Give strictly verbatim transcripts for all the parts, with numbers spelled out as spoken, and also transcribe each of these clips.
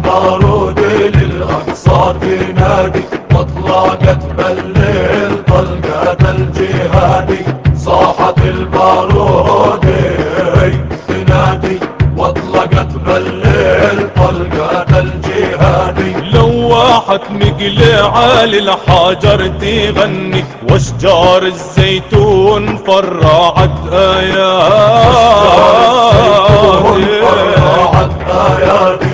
البارود للأقصى تنادي، واطلقت بالليل طلقة الجهادي. صاحت البارود تنادي، واطلقت بالليل طلقة الجهادي. لوحت مقلع للحجر تغني، واشجار الزيتون فرعت آيات.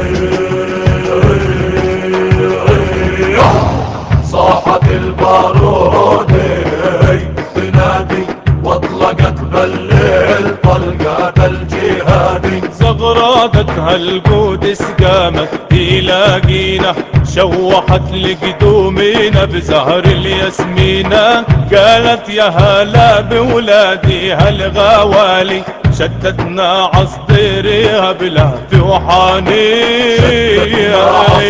صاحت البارود تنادي، واطلقت بالليل طلقة الجهادي. زغرادتها القدس قامت تلاقينا، شوحت لقدومينا بزهر الياسمينة. قالت يا هلا بولاديها الغوالي، شتتنا عصطيرها بلهف وحنين.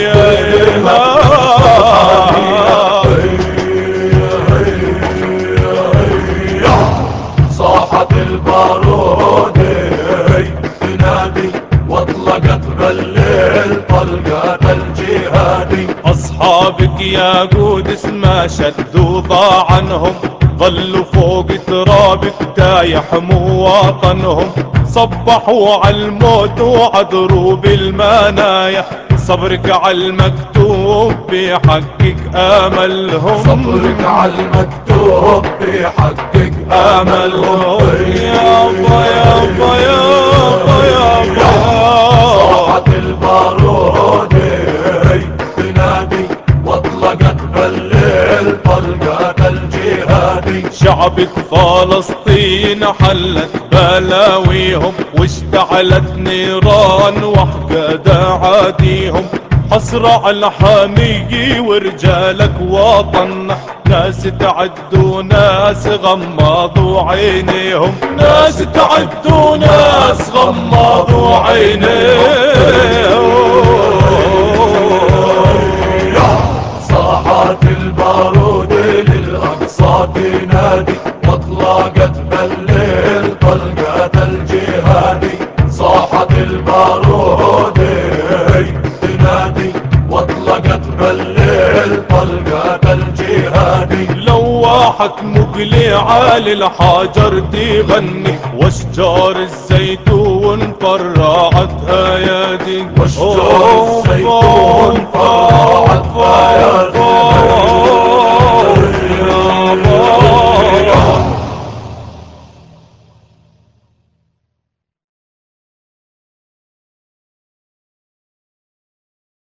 صاحت البارود تنادي، واطلقت بالليل طلقة الجهادي. أصحابك يا قدس ما شدوا ضاع عنهم، ظلوا فوق ترابك تايح مواطنهم. صبحوا على الموت وعذروا بالمنايا، صبرك على المكتوب بحقك آملهم. صبرك على المكتوب بحقك آملهم. يابا يابا يابا يابا. صاحت البارود تنادي، واطلقت بالليل طلقة الجهادي. شعبك فلسطين حلت بلاويهم، واشتعلت نيران وحقد عاديهم. حصر على الحامي ورجالك وطن، ناس تعدوا ناس غمضوا عينيهم. ناس تعدوا ناس غمضوا عينيهم. صاحت البارود للأقصى تنادي، واطلقت بالليل طلقة الجهادي. صاحت البارود تنادي، واطلقت بالليل طلقة الجهادي. لوحت مقلعة للحجر تغني، واشجار الزيتون فرعت آياتي. واشجار الزيتون فرعت آياتي.